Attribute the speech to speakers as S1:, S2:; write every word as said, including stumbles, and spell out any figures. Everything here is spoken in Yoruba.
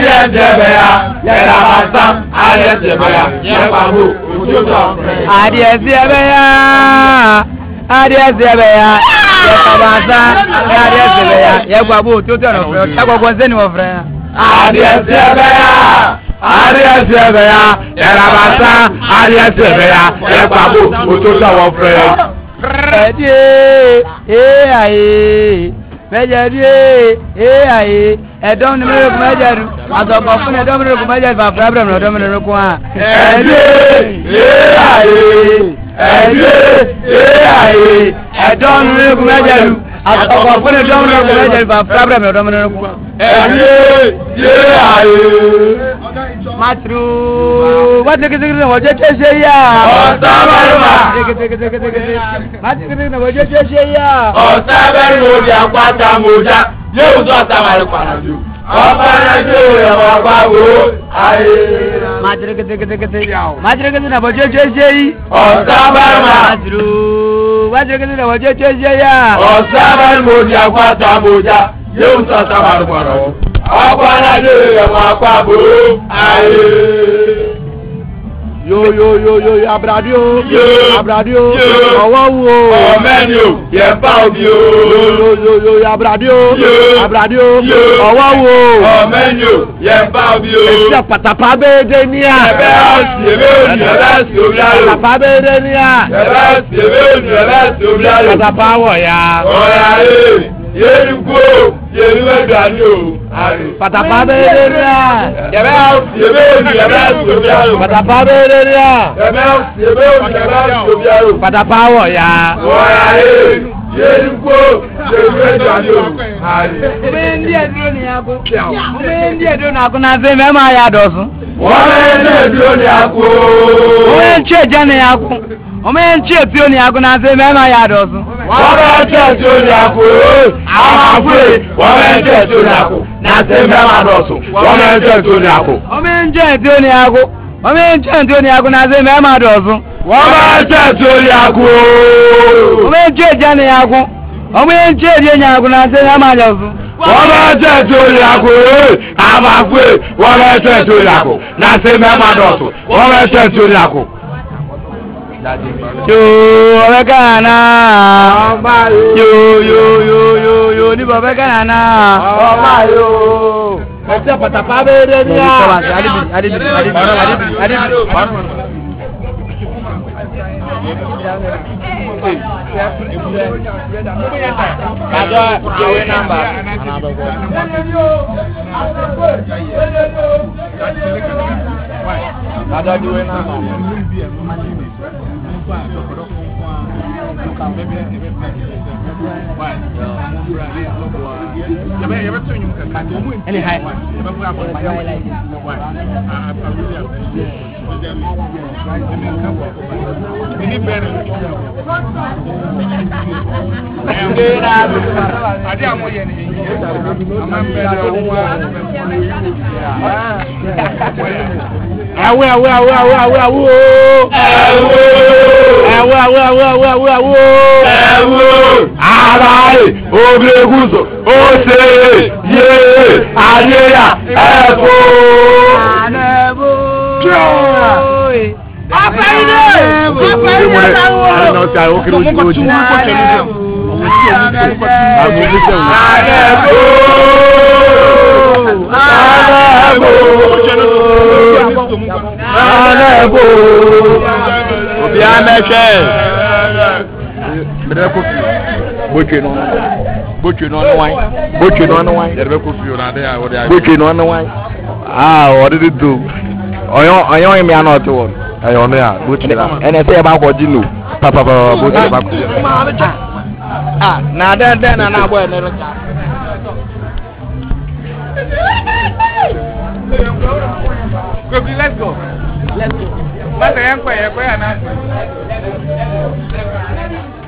S1: Adiẹ Sẹbẹya, Yẹra Basam, Adiẹ Sẹbẹya, Yẹpabu, Ututu.
S2: Adiẹ Sẹbẹya, Adiẹ Sẹbẹya, Yẹra Basam, Adiẹ Sẹbẹya, Yẹpabu, Ututu ọ̀nọ̀fẹ́, Ẹgbọ̀gbọ̀ sẹ́ni ọ̀fẹ́.
S1: Adiẹ Sẹbẹya, Adiẹ Sẹbẹya, Yẹra Basam, Adiẹ Sẹbẹya, Yẹpabu, Ututu ọ̀nọ̀fẹ́.
S2: Ẹ̀díẹ̀ ẹ̀ ayé. Mejadi eh aye edom ni mero kumejadu atoko fun edom mero kumejadu fa problem no edom mero ku a
S1: edi eh aye edi eh aye
S2: edom ni mero kumejadu atoko fun edom mero kumejadu fa problem no edom mero ku
S1: edi eh aye
S2: matru wate kizikiri wo je chese ya
S1: osabaruma
S2: matru kizikiri wo je chese ya
S1: osabari mo di apata moja yewu to sabari kwanaju ọbànàjò ẹwà pàwó ayé.
S2: matru kizikiri matru kizikiri wo je chese yi
S1: osabaruma
S2: matru wate kizikiri wo je chese ya
S1: osabari mo di apata moja yewu to sabari kwanaju ọbànàjò ẹwà pàwó ayé.
S3: Yo yo yo yo abradio abradio ọwọ́ wo
S1: ọmẹ́ni o yẹ bá omi o
S3: yo yo yo yo abradio abradio ọwọ́ wo
S1: ọmẹ́ni o yẹ bá omi o
S3: èsì pàtàkì abẹ́ẹ́dẹ́ ní à
S1: ẹ̀bẹ́ ọ̀sì ẹ̀bẹ́ òní ẹ̀bẹ́ ẹ̀sì omi ayò
S3: pàtàkì abẹ́ẹ́dẹ́ ní à
S1: ẹ̀bẹ́ ọ̀sì ẹ̀bẹ́ òní ẹ̀bẹ́ ẹ̀sì omi ayò
S3: pàtàkì awọ̀ ya
S1: ọ̀rẹ́ ayé yéé kú o yéé mẹ́jọ àní o
S3: pàtàkì abẹ́ẹ́dẹ́ ní à
S1: ẹ̀bẹ́ ọ̀sì ẹ̀bẹ́ òní ẹ̀bẹ́ ẹ̀sì omi ayò
S3: pàtàkì abẹ́ẹ́dẹ́ ní à
S1: ẹ̀bẹ́ ọ̀sì ẹ̀bẹ́ òní ẹ̀bẹ́ ẹ̀sì omi ayò
S3: pàtàkì awọ̀ ya
S1: ọ̀rẹ́ ayé yéé kú o yéé mẹ́jọ àní o.
S2: Ome ndi eduro ni yako. Ome ndi eduro na kuna se me ma ya dosun.
S1: Ome ndi eduro ni yako.
S2: Ome nche je ni yako. Ome nche ti o ni yako na se me ma ya dosun.
S1: Ome nche ti o ni yako. Ama fwe. Ome nche ti o ni yako. Na se me ma dosun. Ome nche ti o ni yako.
S2: Ome nche ti o ni yako. Ome nche ti o ni yako na se me ma dosun.
S1: Ome nche ti o ni yako.
S2: Ome nche je ni yako. Ọmọ yẹn ń ṣe èdè yẹn àgùnà ṣe é máa lọ sùn.
S1: Wọ́n bá ṣe tó ìyàgò ee, àmà fún e, wọ́n bá ṣe tó ìyàgò, náà ṣe mẹ́ma dọ̀tún, wọ́n bá ṣe tó ìyàgò.
S2: Yóò ọbẹ̀ kàná náà. Yóò yóò yóò yóò yóò níbo ọbẹ̀ kàná náà.
S3: ọba yóò ẹsẹ̀ pàtàkì abẹ́ẹ́dẹ́ ní à.
S2: Adébìrì adébìrì adébìrì adébìrì adébìrì.
S3: Kado awe namba. Kado awe namba.
S2: Any high.
S4: Ade amo ye ni ama mbele owa
S3: Awe awe awe awe awe awe awe awe awe awe awe awe
S1: Ẹ̀wò àlàyé obìnrin ó ṣe yé àyèyà ẹ̀fọ́.
S2: Afẹ́yìndé! Afẹ́yìndé sáwọ́!
S3: Ẹ̀nà ti àwọn kiri ojú ojú.
S1: Àlẹ́bò òbí amẹ́ṣẹ́.
S3: Bẹ̀rẹ̀ kò fi bójú iná bójú iná ọ̀nà wáyé bójú iná ọ̀nà wáyé.
S4: Yẹ̀rẹ̀ kò fi ọ̀nà adé àwọn ọ̀dẹ́ àgbẹ̀.
S3: Bójú iná ọ̀nà wáyé. Ah, ọ̀dẹ́dẹ́ do. Ọ̀yọ́ ọ̀yọ́ ìmí àná ọ̀tí wọ̀. Ẹ̀yọ̀ ọ̀nà yà bójú iná. Ẹnẹ sẹ́ yẹ bá kọ̀ jí nù. Pàpàpà bójú iná bá kọ̀ jí nù. Ah, na dẹ́ndẹ́ na náà bọ̀ ẹ̀ nẹ́rẹ́ ká.
S4: Quickly, let's go. Let's go. Let's go. Let's go.